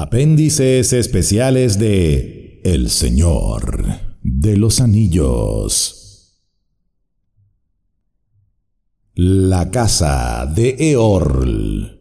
Apéndices especiales de El Señor de los Anillos. La casa de Eorl.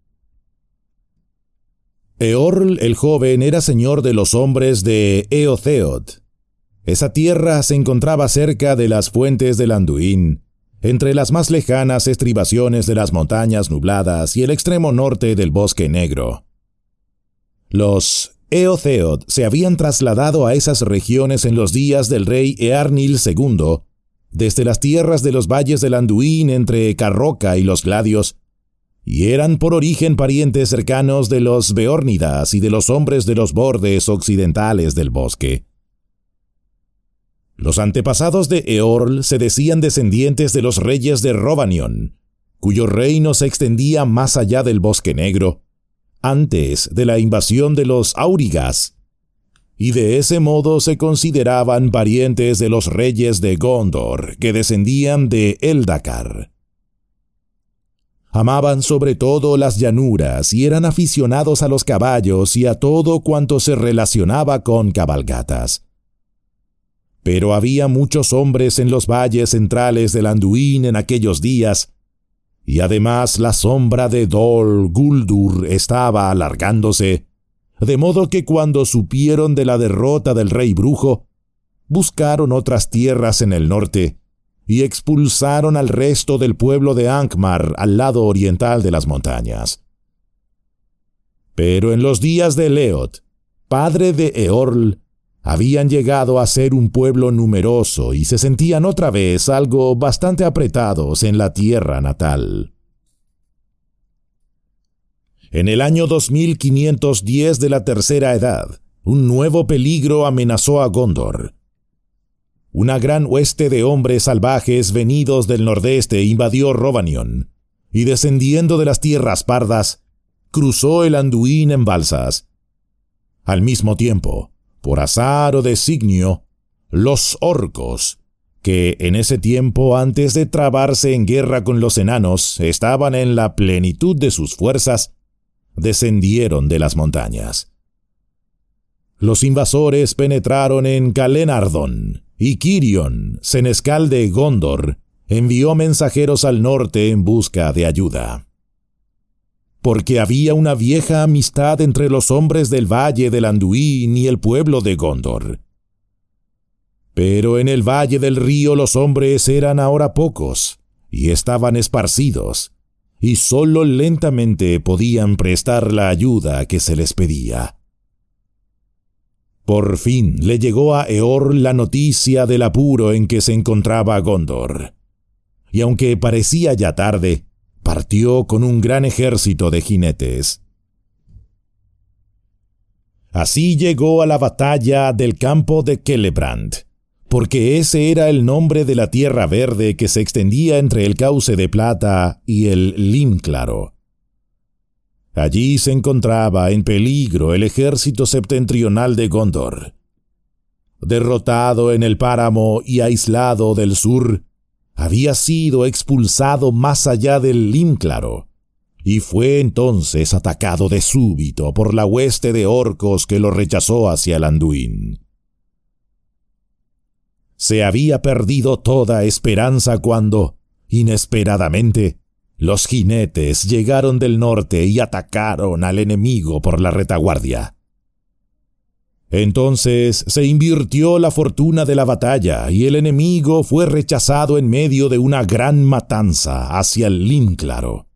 Eorl el joven era señor de los hombres de Eotheod. Esa tierra se encontraba cerca de las fuentes del Anduin, entre las más lejanas estribaciones de las montañas nubladas y el extremo norte del Bosque Negro. Los Eotheod se habían trasladado a esas regiones en los días del rey Eärnil II, desde las tierras de los valles del Anduin entre Carroca y los Gladios, y eran por origen parientes cercanos de los Beórnidas y de los hombres de los bordes occidentales del bosque. Los antepasados de Eorl se decían descendientes de los reyes de Rhovanion, cuyo reino se extendía más allá del Bosque Negro, antes de la invasión de los Aurigas, y de ese modo se consideraban parientes de los reyes de Gondor, que descendían de Eldacar. Amaban sobre todo las llanuras y eran aficionados a los caballos y a todo cuanto se relacionaba con cabalgatas. Pero había muchos hombres en los valles centrales del Anduin en aquellos días, y además la sombra de Dol Guldur estaba alargándose, de modo que cuando supieron de la derrota del rey brujo, buscaron otras tierras en el norte, y expulsaron al resto del pueblo de Angmar al lado oriental de las montañas. Pero en los días de Leod, padre de Eorl, habían llegado a ser un pueblo numeroso y se sentían otra vez algo bastante apretados en la tierra natal. En el año 2510 de la Tercera Edad, un nuevo peligro amenazó a Gondor. Una gran hueste de hombres salvajes venidos del nordeste invadió Rhovanion, y descendiendo de las tierras pardas, cruzó el Anduin en balsas. Al mismo tiempo, por azar o designio, los orcos, que en ese tiempo antes de trabarse en guerra con los enanos estaban en la plenitud de sus fuerzas, descendieron de las montañas. Los invasores penetraron en Calenardon, y Cirion, senescal de Gondor, envió mensajeros al norte en busca de ayuda. Porque había una vieja amistad entre los hombres del valle del Anduin y el pueblo de Gondor. Pero en el valle del río los hombres eran ahora pocos, y estaban esparcidos, y sólo lentamente podían prestar la ayuda que se les pedía. Por fin le llegó a Eorl la noticia del apuro en que se encontraba Gondor, y aunque parecía ya tarde, partió con un gran ejército de jinetes. Así llegó a la batalla del campo de Celebrand, porque ese era el nombre de la tierra verde que se extendía entre el cauce de Plata y el Limclaro. Allí se encontraba en peligro el ejército septentrional de Gondor. Derrotado en el páramo y aislado del sur, había sido expulsado más allá del Limclaro, y fue entonces atacado de súbito por la hueste de orcos que lo rechazó hacia el Anduin. Se había perdido toda esperanza cuando, inesperadamente, los jinetes llegaron del norte y atacaron al enemigo por la retaguardia. Entonces se invirtió la fortuna de la batalla y el enemigo fue rechazado en medio de una gran matanza hacia el Limclaro.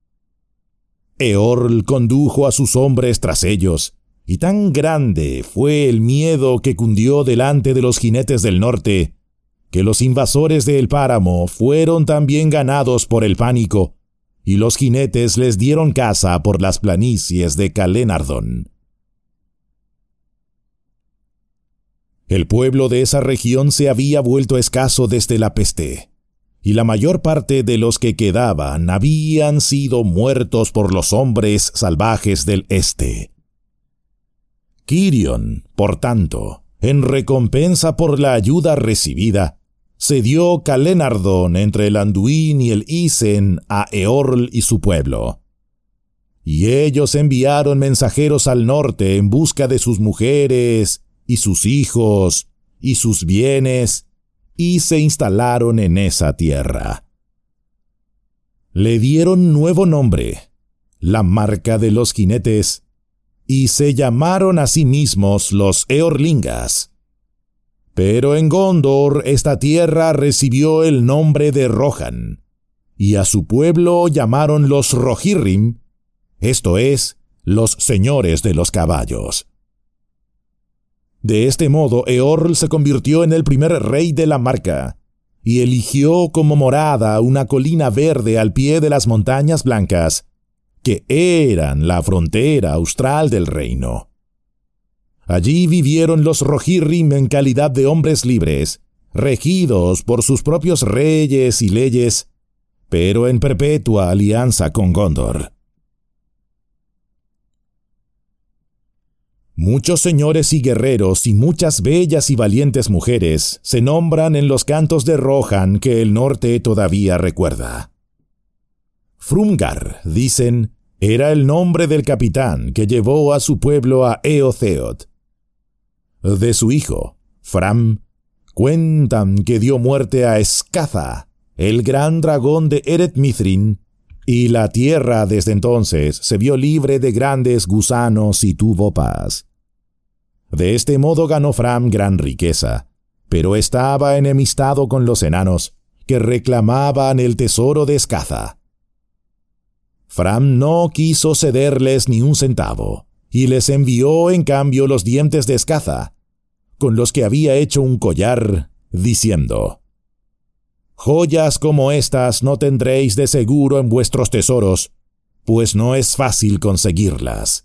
Eorl condujo a sus hombres tras ellos, y tan grande fue el miedo que cundió delante de los jinetes del norte, que los invasores del páramo fueron también ganados por el pánico, y los jinetes les dieron caza por las planicies de Calenardon. El pueblo de esa región se había vuelto escaso desde la peste, y la mayor parte de los que quedaban habían sido muertos por los hombres salvajes del este. Cirion, por tanto, en recompensa por la ayuda recibida, cedió Calenardon entre el Anduin y el Isen a Eorl y su pueblo. y ellos enviaron mensajeros al norte en busca de sus mujeres, y sus hijos, y sus bienes, y se instalaron en esa tierra. Le dieron nuevo nombre, la marca de los jinetes, y se llamaron a sí mismos los Eorlingas. Pero en Gondor esta tierra recibió el nombre de Rohan, y a su pueblo llamaron los Rohirrim, esto es, los señores de los caballos. De este modo Eorl se convirtió en el primer rey de la marca, y eligió como morada una colina verde al pie de las montañas blancas, que eran la frontera austral del reino. Allí vivieron los Rohirrim en calidad de hombres libres, regidos por sus propios reyes y leyes, pero en perpetua alianza con Gondor. Muchos señores y guerreros y muchas bellas y valientes mujeres se nombran en los cantos de Rohan que el norte todavía recuerda. Frumgar, dicen, era el nombre del capitán que llevó a su pueblo a Eotheod. De su hijo, Fram, cuentan que dio muerte a Escatha, el gran dragón de Eret Mithrin, y la tierra desde entonces se vio libre de grandes gusanos y tuvo paz. De este modo ganó Fram gran riqueza, pero estaba enemistado con los enanos, que reclamaban el tesoro de Escatha. Fram no quiso cederles ni un centavo, y les envió en cambio los dientes de Escatha, con los que había hecho un collar, diciendo: «Joyas como estas no tendréis de seguro en vuestros tesoros, pues no es fácil conseguirlas».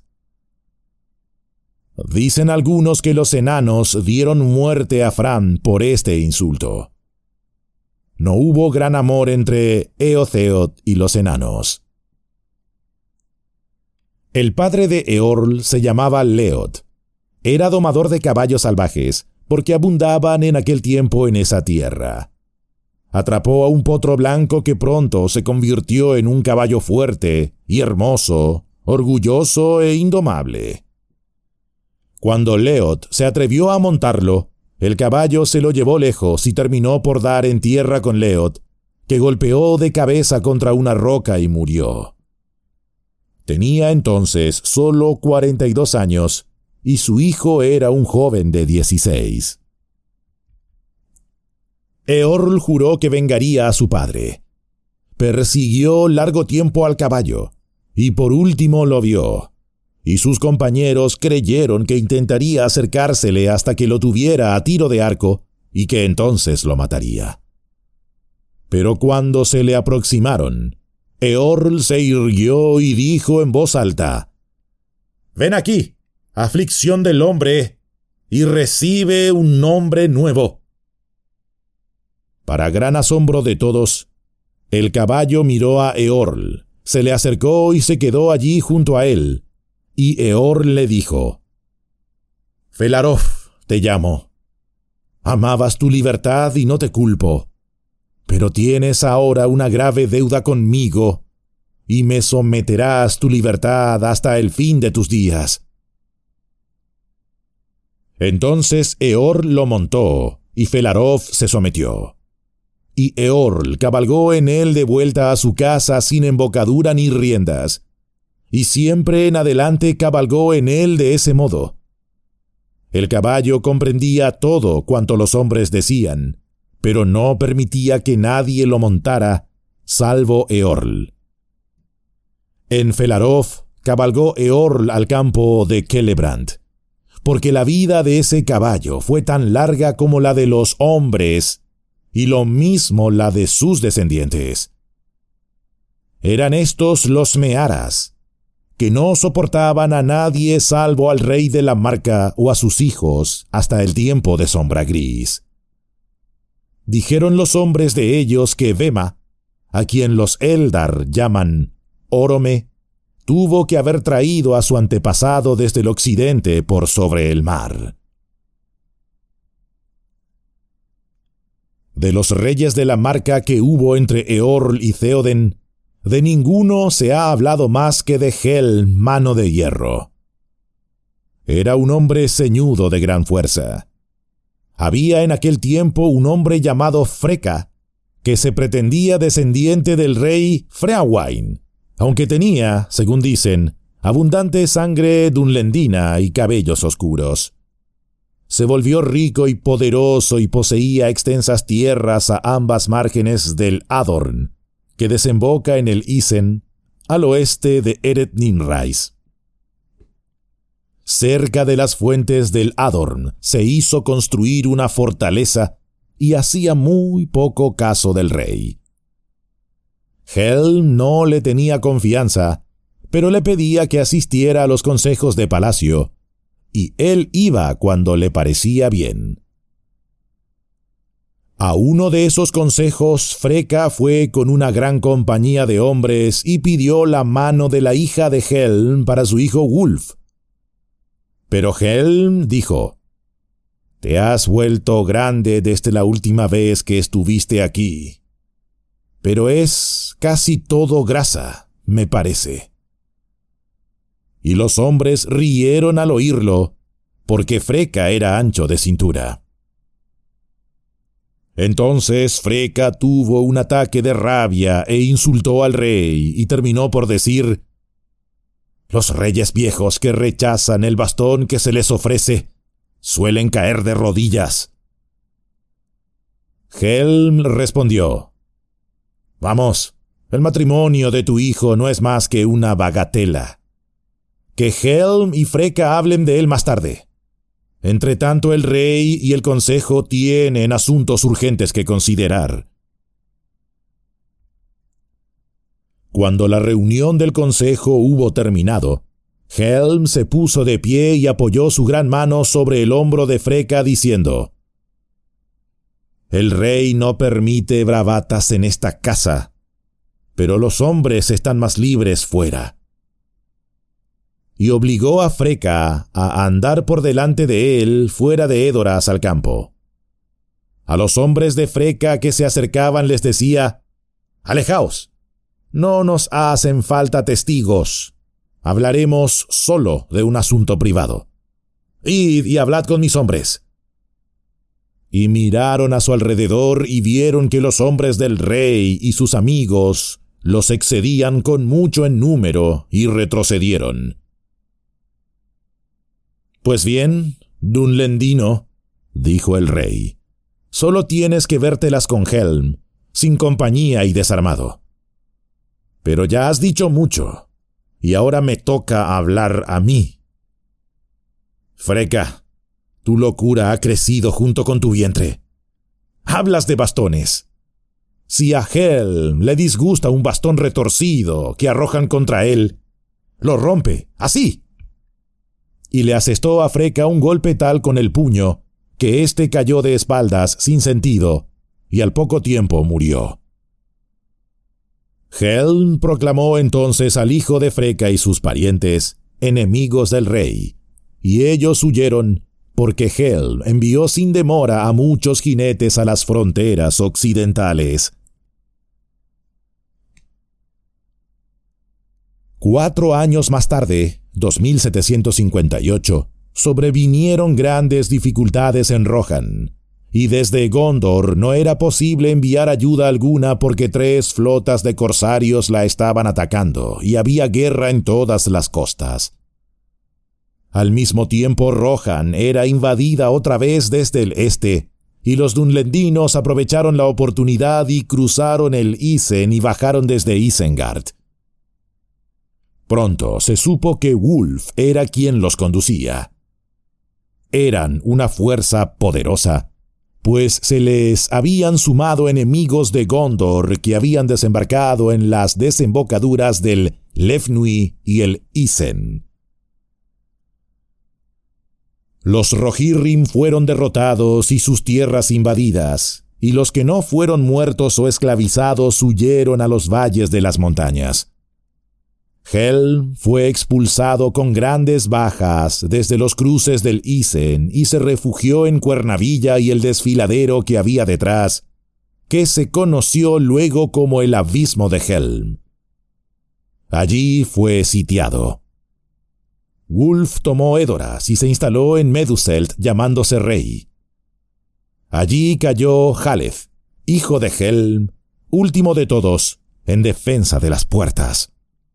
Dicen algunos que los enanos dieron muerte a Fram por este insulto. No hubo gran amor entre Eotheod y los enanos. El padre de Eorl se llamaba Leod. Era domador de caballos salvajes, porque abundaban en aquel tiempo en esa tierra. Atrapó a un potro blanco que pronto se convirtió en un caballo fuerte y hermoso, orgulloso e indomable. Cuando Leod se atrevió a montarlo, el caballo se lo llevó lejos y terminó por dar en tierra con Leod, que golpeó de cabeza contra una roca y murió. Tenía entonces solo 42 años, y su hijo era un joven de 16. Eorl juró que vengaría a su padre. Persiguió largo tiempo al caballo, y por último lo vio, y sus compañeros creyeron que intentaría acercársele hasta que lo tuviera a tiro de arco, y que entonces lo mataría. Pero cuando se le aproximaron, Eorl se irguió y dijo en voz alta: «Ven aquí, aflicción del hombre, y recibe un nombre nuevo». Para gran asombro de todos, el caballo miró a Eorl, se le acercó y se quedó allí junto a él, y Eorl le dijo: «Felarof, te llamo. Amabas tu libertad y no te culpo, pero tienes ahora una grave deuda conmigo, y me someterás tu libertad hasta el fin de tus días». Entonces Eorl lo montó, y Felarof se sometió. Y Eorl cabalgó en él de vuelta a su casa sin embocadura ni riendas, y siempre en adelante cabalgó en él de ese modo. El caballo comprendía todo cuanto los hombres decían, pero no permitía que nadie lo montara, salvo Eorl. En Felarof cabalgó Eorl al campo de Celebrant, porque la vida de ese caballo fue tan larga como la de los hombres, y lo mismo la de sus descendientes. Eran estos los Mearas, que no soportaban a nadie salvo al rey de la marca o a sus hijos hasta el tiempo de sombra gris. Dijeron los hombres de ellos que Vema, a quien los Eldar llaman Orome, tuvo que haber traído a su antepasado desde el occidente por sobre el mar. De los reyes de la marca que hubo entre Eorl y Theoden, de ninguno se ha hablado más que de Helm, mano de hierro. Era un hombre ceñudo de gran fuerza. Había en aquel tiempo un hombre llamado Freka, que se pretendía descendiente del rey Freawain, aunque tenía, según dicen, abundante sangre dunlendina y cabellos oscuros. Se volvió rico y poderoso y poseía extensas tierras a ambas márgenes del Adorn, que desemboca en el Isen, al oeste de Eret Nimrais. Cerca de las fuentes del Adorn se hizo construir una fortaleza y hacía muy poco caso del rey. Helm no le tenía confianza, pero le pedía que asistiera a los consejos de palacio, y él iba cuando le parecía bien. A uno de esos consejos Freka fue con una gran compañía de hombres y pidió la mano de la hija de Helm para su hijo Wulf. Pero Helm dijo: «Te has vuelto grande desde la última vez que estuviste aquí, pero es casi todo grasa, me parece». Y los hombres rieron al oírlo, porque Freka era ancho de cintura. Entonces Freka tuvo un ataque de rabia e insultó al rey y terminó por decir: «Los reyes viejos que rechazan el bastón que se les ofrece suelen caer de rodillas». Helm respondió: «Vamos, el matrimonio de tu hijo no es más que una bagatela. Que Helm y Freka hablen de él más tarde. Entretanto, el rey y el consejo tienen asuntos urgentes que considerar». Cuando la reunión del consejo hubo terminado, Helm se puso de pie y apoyó su gran mano sobre el hombro de Freka diciendo: «El rey no permite bravatas en esta casa, pero los hombres están más libres fuera». Y obligó a Freka a andar por delante de él fuera de Edoras al campo. A los hombres de Freka que se acercaban les decía: «Alejaos, no nos hacen falta testigos, hablaremos solo de un asunto privado. Id y hablad con mis hombres». Y miraron a su alrededor y vieron que los hombres del rey y sus amigos los excedían con mucho en número y retrocedieron. «Pues bien, Dunlendino», dijo el rey, «solo tienes que vértelas con Helm, sin compañía y desarmado. Pero ya has dicho mucho, y ahora me toca hablar a mí. Freka, tu locura ha crecido junto con tu vientre. Hablas de bastones. Si a Helm le disgusta un bastón retorcido que arrojan contra él, lo rompe, así». Y le asestó a Freka un golpe tal con el puño que éste cayó de espaldas sin sentido, y al poco tiempo murió. Helm proclamó entonces al hijo de Freka y sus parientes enemigos del rey, y ellos huyeron, porque Helm envió sin demora a muchos jinetes a las fronteras occidentales. 4 años más tarde, 2758, sobrevinieron grandes dificultades en Rohan, y desde Gondor no era posible enviar ayuda alguna porque 3 flotas de corsarios la estaban atacando y había guerra en todas las costas. Al mismo tiempo Rohan era invadida otra vez desde el este, y los dunlendinos aprovecharon la oportunidad y cruzaron el Isen y bajaron desde Isengard. Pronto se supo que Wulf era quien los conducía. Eran una fuerza poderosa, pues se les habían sumado enemigos de Gondor que habían desembarcado en las desembocaduras del Lefnui y el Isen. Los Rohirrim fueron derrotados y sus tierras invadidas, y los que no fueron muertos o esclavizados huyeron a los valles de las montañas. Helm fue expulsado con grandes bajas desde los cruces del Isen y se refugió en Cuernavilla y el desfiladero que había detrás, que se conoció luego como el Abismo de Helm. Allí fue sitiado. Wulf tomó Edoras y se instaló en Meduselt llamándose rey. Allí cayó Haleth, hijo de Helm, último de todos, en defensa de las puertas.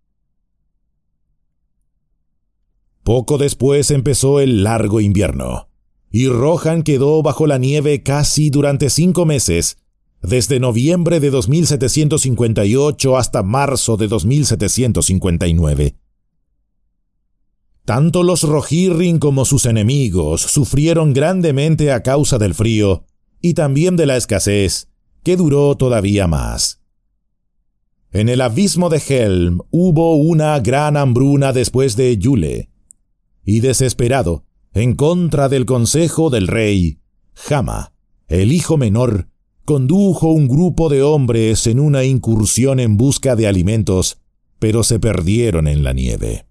Poco después empezó el largo invierno, y Rohan quedó bajo la nieve casi durante 5 meses, desde noviembre de 2758 hasta marzo de 2759. Tanto los Rohirrim como sus enemigos sufrieron grandemente a causa del frío y también de la escasez, que duró todavía más. En el abismo de Helm hubo una gran hambruna después de Yule, y desesperado, en contra del consejo del rey, Hama, el hijo menor, condujo un grupo de hombres en una incursión en busca de alimentos, pero se perdieron en la nieve.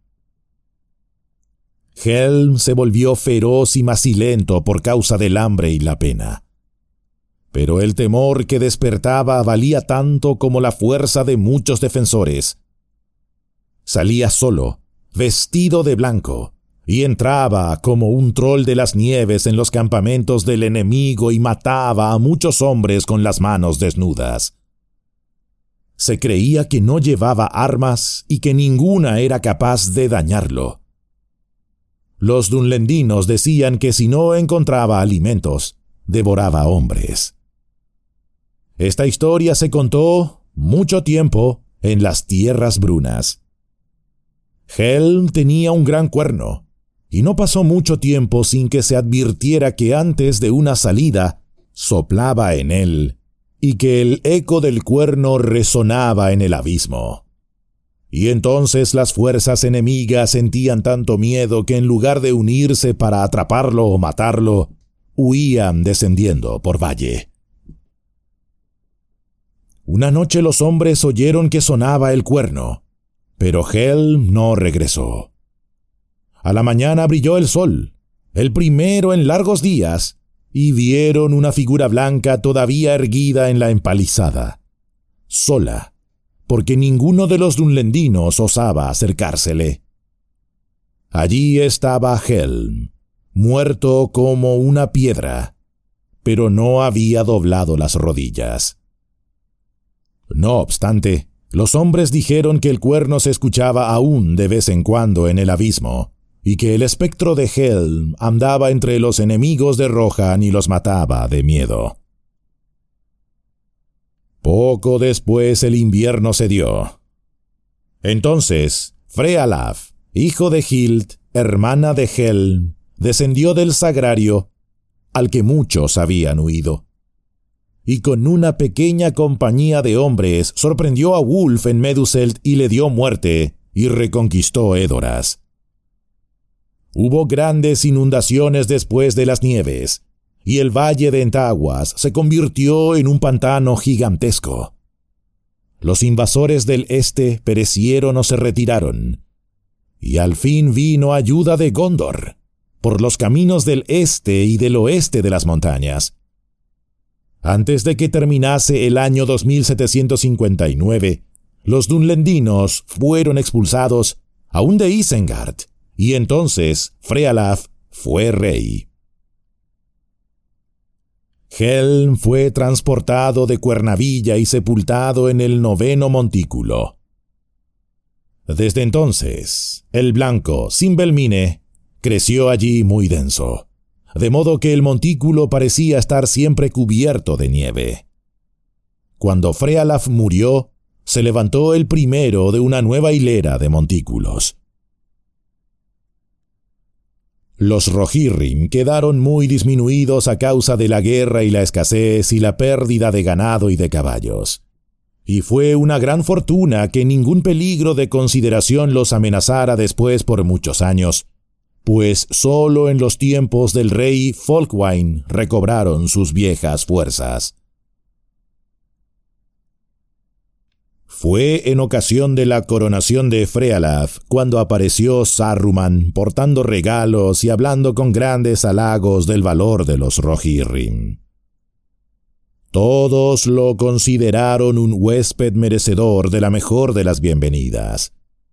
Helm se volvió feroz y macilento por causa del hambre y la pena. Pero el temor que despertaba valía tanto como la fuerza de muchos defensores. Salía solo, vestido de blanco, y entraba como un troll de las nieves en los campamentos del enemigo y mataba a muchos hombres con las manos desnudas. Se creía que no llevaba armas y que ninguna era capaz de dañarlo. Los dunlendinos decían que si no encontraba alimentos, devoraba hombres. Esta historia se contó mucho tiempo en las tierras brunas. Helm tenía un gran cuerno, y no pasó mucho tiempo sin que se advirtiera que antes de una salida soplaba en él, y que el eco del cuerno resonaba en el abismo. Y entonces las fuerzas enemigas sentían tanto miedo que en lugar de unirse para atraparlo o matarlo, huían descendiendo por valle. Una noche los hombres oyeron que sonaba el cuerno, pero Helm no regresó. A la mañana brilló el sol, el primero en largos días, y vieron una figura blanca todavía erguida en la empalizada, sola, porque ninguno de los dunlendinos osaba acercársele. Allí estaba Helm, muerto como una piedra, pero no había doblado las rodillas. No obstante, los hombres dijeron que el cuerno se escuchaba aún de vez en cuando en el abismo, y que el espectro de Helm andaba entre los enemigos de Rohan y los mataba de miedo. Poco después el invierno se dio. Entonces, Frealaf, hijo de Hild, hermana de Helm, descendió del sagrario, al que muchos habían huido. Y con una pequeña compañía de hombres sorprendió a Wulf en Meduselt y le dio muerte, y reconquistó Edoras. Hubo grandes inundaciones después de las nieves, y el valle de Entaguas se convirtió en un pantano gigantesco. Los invasores del este perecieron o se retiraron, y al fin vino ayuda de Gondor, por los caminos del este y del oeste de las montañas. Antes de que terminase el año 2759, los dunlendinos fueron expulsados, aún de Isengard, y entonces Frealaf fue rey. Helm fue transportado de Cuernavilla y sepultado en el 9º montículo. Desde entonces, el blanco Sinbelmine creció allí muy denso, de modo que el montículo parecía estar siempre cubierto de nieve. Cuando Frealaf murió, se levantó el primero de una nueva hilera de montículos. Los Rohirrim quedaron muy disminuidos a causa de la guerra y la escasez y la pérdida de ganado y de caballos. Y fue una gran fortuna que ningún peligro de consideración los amenazara después por muchos años, pues solo en los tiempos del rey Folkwain recobraron sus viejas fuerzas. Fue en ocasión de la coronación de Frealaf cuando apareció Saruman portando regalos y hablando con grandes halagos del valor de los Rohirrim. Todos lo consideraron un huésped merecedor de la mejor de las bienvenidas,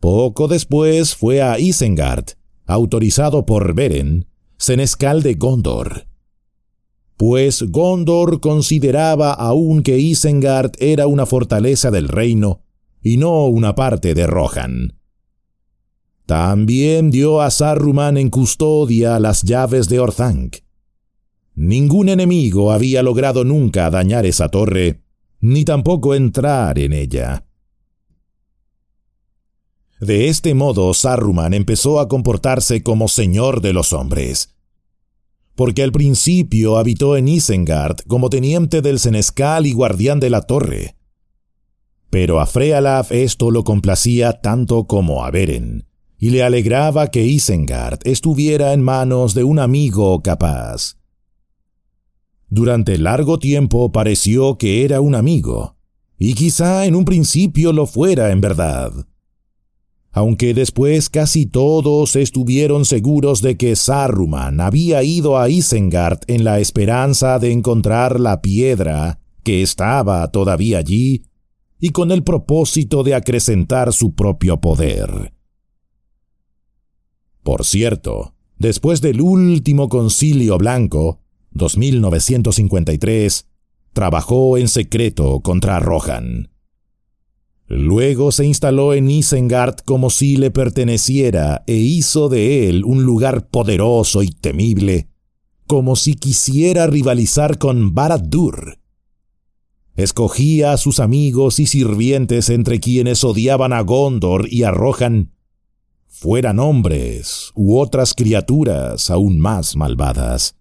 Poco después fue a Isengard, autorizado por Beren, senescal de Gondor. Pues Gondor consideraba aún que Isengard era una fortaleza del reino y no una parte de Rohan. También dio a Saruman en custodia las llaves de Orthanc. Ningún enemigo había logrado nunca dañar esa torre, ni tampoco entrar en ella. De este modo Saruman empezó a comportarse como señor de los hombres, porque al principio habitó en Isengard como teniente del senescal y guardián de la torre. Pero a Frealaf esto lo complacía tanto como a Beren, y le alegraba que Isengard estuviera en manos de un amigo capaz. Durante largo tiempo pareció que era un amigo, y quizá en un principio lo fuera en verdad. Aunque después casi todos estuvieron seguros de que Saruman había ido a Isengard en la esperanza de encontrar la piedra que estaba todavía allí y con el propósito de acrecentar su propio poder. Por cierto, después del último Concilio Blanco, 2953, trabajó en secreto contra Rohan. Luego se instaló en Isengard como si le perteneciera e hizo de él un lugar poderoso y temible, como si quisiera rivalizar con Barad-dûr. Escogía a sus amigos y sirvientes entre quienes odiaban a Gondor y a Rohan, fueran hombres u otras criaturas aún más malvadas.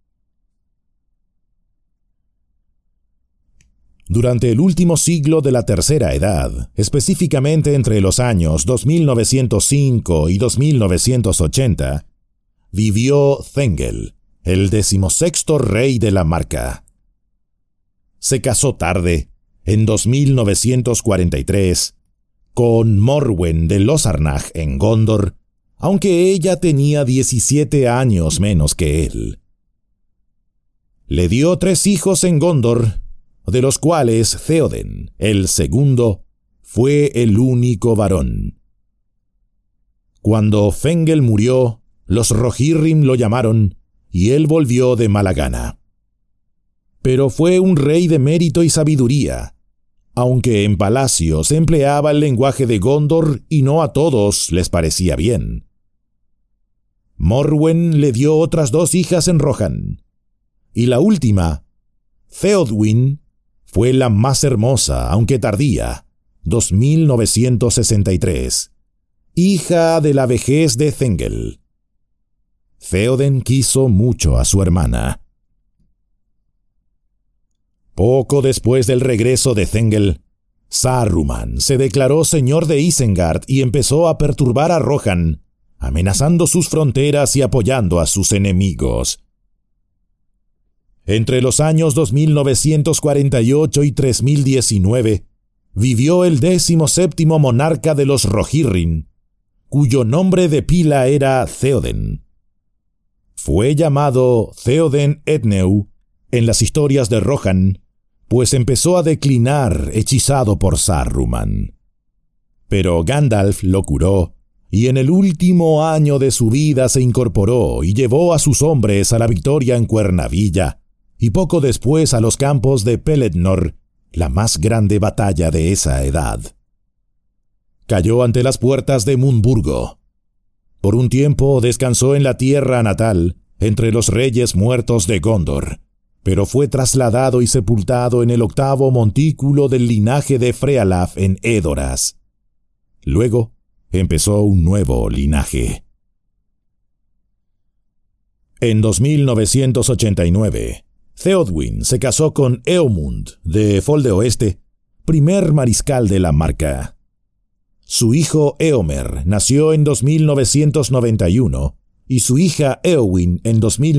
Durante el último siglo de la Tercera Edad, específicamente entre los años 2905 y 2980, vivió Thengel, el 16º rey de la Marca. Se casó tarde, en 2943, con Morwen de Losarnach en Gondor, aunque ella tenía 17 años menos que él. Le dio 3 hijos en Gondor, de los cuales Theoden, el segundo, fue el único varón. Cuando Thengel murió, los Rohirrim lo llamaron, y él volvió de mala gana. Pero fue un rey de mérito y sabiduría, aunque en palacio se empleaba el lenguaje de Gondor y no a todos les parecía bien. Morwen le dio otras 2 hijas en Rohan, y la última, Theodwyn, fue la más hermosa, aunque tardía, 2963, hija de la vejez de Thengel. Theoden quiso mucho a su hermana. Poco después del regreso de Thengel, Saruman se declaró señor de Isengard y empezó a perturbar a Rohan, amenazando sus fronteras y apoyando a sus enemigos. Entre los años 2948 y 3019, vivió el 17º monarca de los Rohirrim, cuyo nombre de pila era Theoden. Fue llamado Theoden Edneu en las historias de Rohan, pues empezó a declinar hechizado por Saruman. Pero Gandalf lo curó, y en el último año de su vida se incorporó y llevó a sus hombres a la victoria en Cuernavilla, y poco después a los campos de Pelennor, la más grande batalla de esa edad. Cayó ante las puertas de Munburgo. Por un tiempo descansó en la tierra natal, entre los reyes muertos de Gondor, pero fue trasladado y sepultado en el 8º montículo del linaje de Frealaf en Edoras. Luego empezó un nuevo linaje. En 2989, Theodwyn se casó con Eomund de Fol de Oeste, primer mariscal de la Marca. Su hijo Éomer nació en 2991 y su hija Éowyn en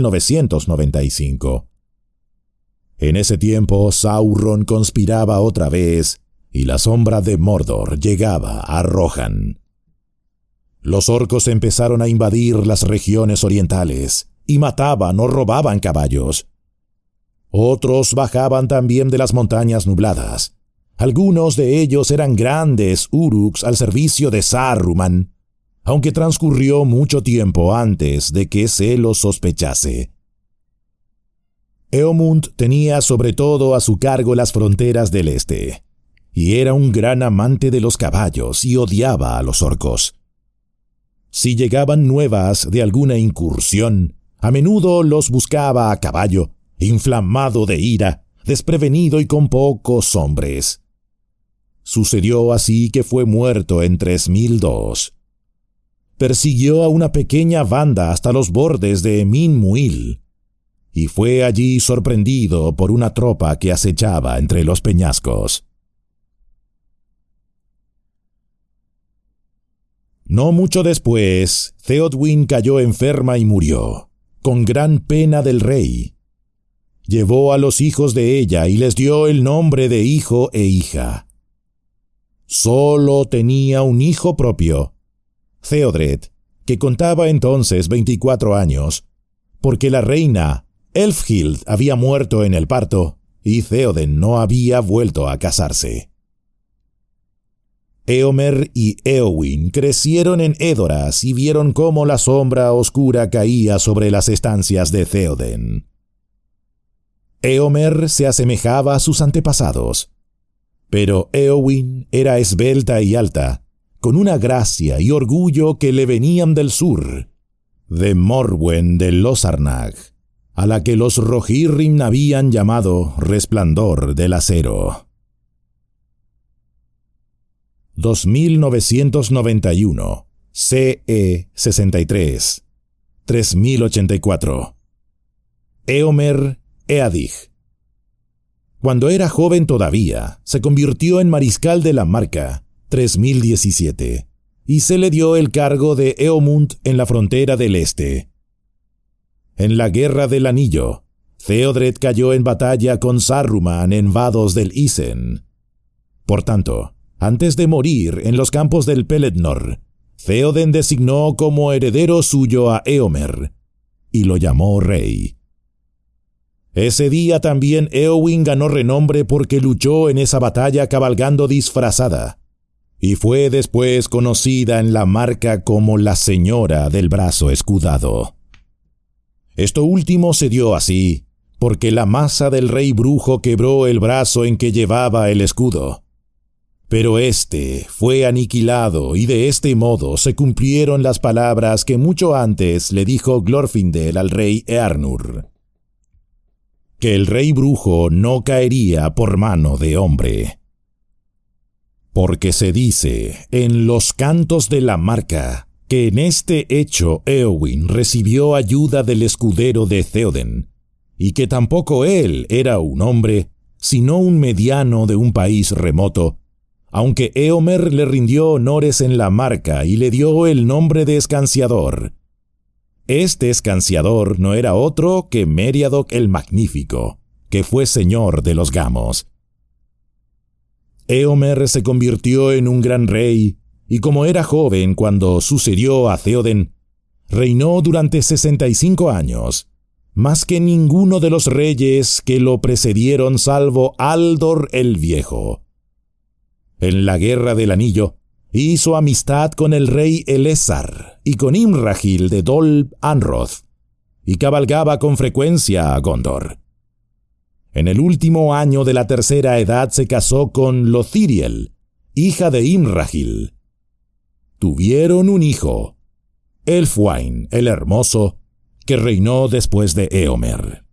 2995. En ese tiempo Sauron conspiraba otra vez y la sombra de Mordor llegaba a Rohan. Los orcos empezaron a invadir las regiones orientales y mataban o robaban caballos. Otros bajaban también de las montañas nubladas, Algunos de ellos eran grandes uruks al servicio de Saruman, aunque transcurrió mucho tiempo antes de que se lo sospechase. Eomund tenía sobre todo a su cargo las fronteras del este, y era un gran amante de los caballos y odiaba a los orcos. Si llegaban nuevas de alguna incursión, a menudo los buscaba a caballo, inflamado de ira, desprevenido y con pocos hombres. Sucedió así que fue muerto en 3002. Persiguió a una pequeña banda hasta los bordes de Min Muil, y fue allí sorprendido por una tropa que acechaba entre los peñascos. No mucho después, Theodwyn cayó enferma y murió, con gran pena del rey. Llevó a los hijos de ella y les dio el nombre de hijo e hija. Solo tenía un hijo propio, Theodred, que contaba entonces 24 años, porque la reina Elfhild había muerto en el parto y Theoden no había vuelto a casarse. Éomer y Éowyn crecieron en Edoras y vieron cómo la sombra oscura caía sobre las estancias de Theoden. Éomer se asemejaba a sus antepasados, pero Éowyn era esbelta y alta, con una gracia y orgullo que le venían del sur, de Morwen de Losarnag, a la que los Rohirrim habían llamado Resplandor del Acero. 2991 CE 63 3084 Éomer Eadig. Cuando era joven todavía, se convirtió en mariscal de la Marca, 3017, y se le dio el cargo de Eomund en la frontera del este. En la Guerra del Anillo, Theodred cayó en batalla con Saruman en vados del Isen. Por tanto, antes de morir en los campos del Pelennor, Theoden designó como heredero suyo a Éomer, y lo llamó rey. Ese día también Éowyn ganó renombre porque luchó en esa batalla cabalgando disfrazada, y fue después conocida en la Marca como la Señora del Brazo Escudado. Esto último se dio así, porque la maza del rey brujo quebró el brazo en que llevaba el escudo. Pero éste fue aniquilado y de este modo se cumplieron las palabras que mucho antes le dijo Glorfindel al rey Eärnur, que el rey brujo no caería por mano de hombre. Porque se dice en los cantos de la Marca que en este hecho Éowyn recibió ayuda del escudero de Theoden, y que tampoco él era un hombre, sino un mediano de un país remoto, aunque Éomer le rindió honores en la Marca y le dio el nombre de escanciador. Este escanciador no era otro que Meriadoc el Magnífico, que fue señor de los Gamos. Éomer se convirtió en un gran rey, y como era joven cuando sucedió a Theoden, reinó durante 65 años, más que ninguno de los reyes que lo precedieron salvo Aldor el Viejo. En la Guerra del Anillo, hizo amistad con el rey Elessar y con Imrahil de Dol Anroth, y cabalgaba con frecuencia a Gondor. En el último año de la tercera edad se casó con Lothiriel, hija de Imrahil. Tuvieron un hijo, Elfwine el Hermoso, que reinó después de Éomer.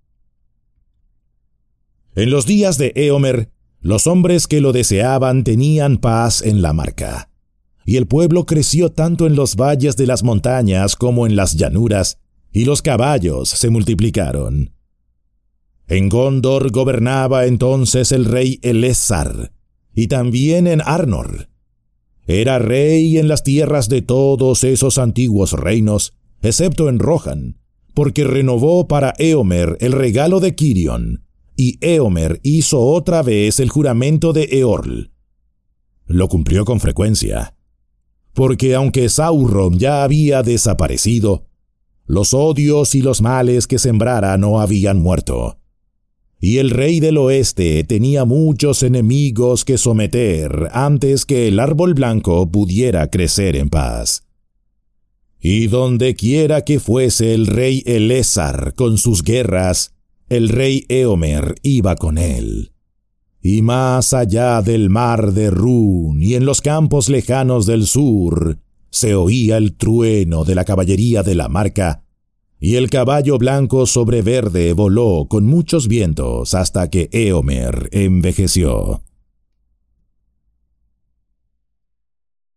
En los días de Éomer, los hombres que lo deseaban tenían paz en la Marca, y el pueblo creció tanto en los valles de las montañas como en las llanuras, y los caballos se multiplicaron. En Gondor gobernaba entonces el rey Elessar, y también en Arnor. Era rey en las tierras de todos esos antiguos reinos, excepto en Rohan, porque renovó para Éomer el regalo de Quirion, y Éomer hizo otra vez el juramento de Eorl. Lo cumplió con frecuencia, porque aunque Sauron ya había desaparecido, los odios y los males que sembrara no habían muerto, y el rey del oeste tenía muchos enemigos que someter antes que el árbol blanco pudiera crecer en paz. Y donde quiera que fuese el rey Elésar con sus guerras, el rey Eomer iba con él. Y más allá del mar de Run y en los campos lejanos del sur, se oía el trueno de la caballería de la marca, y el caballo blanco sobre verde voló con muchos vientos hasta que Eomer envejeció.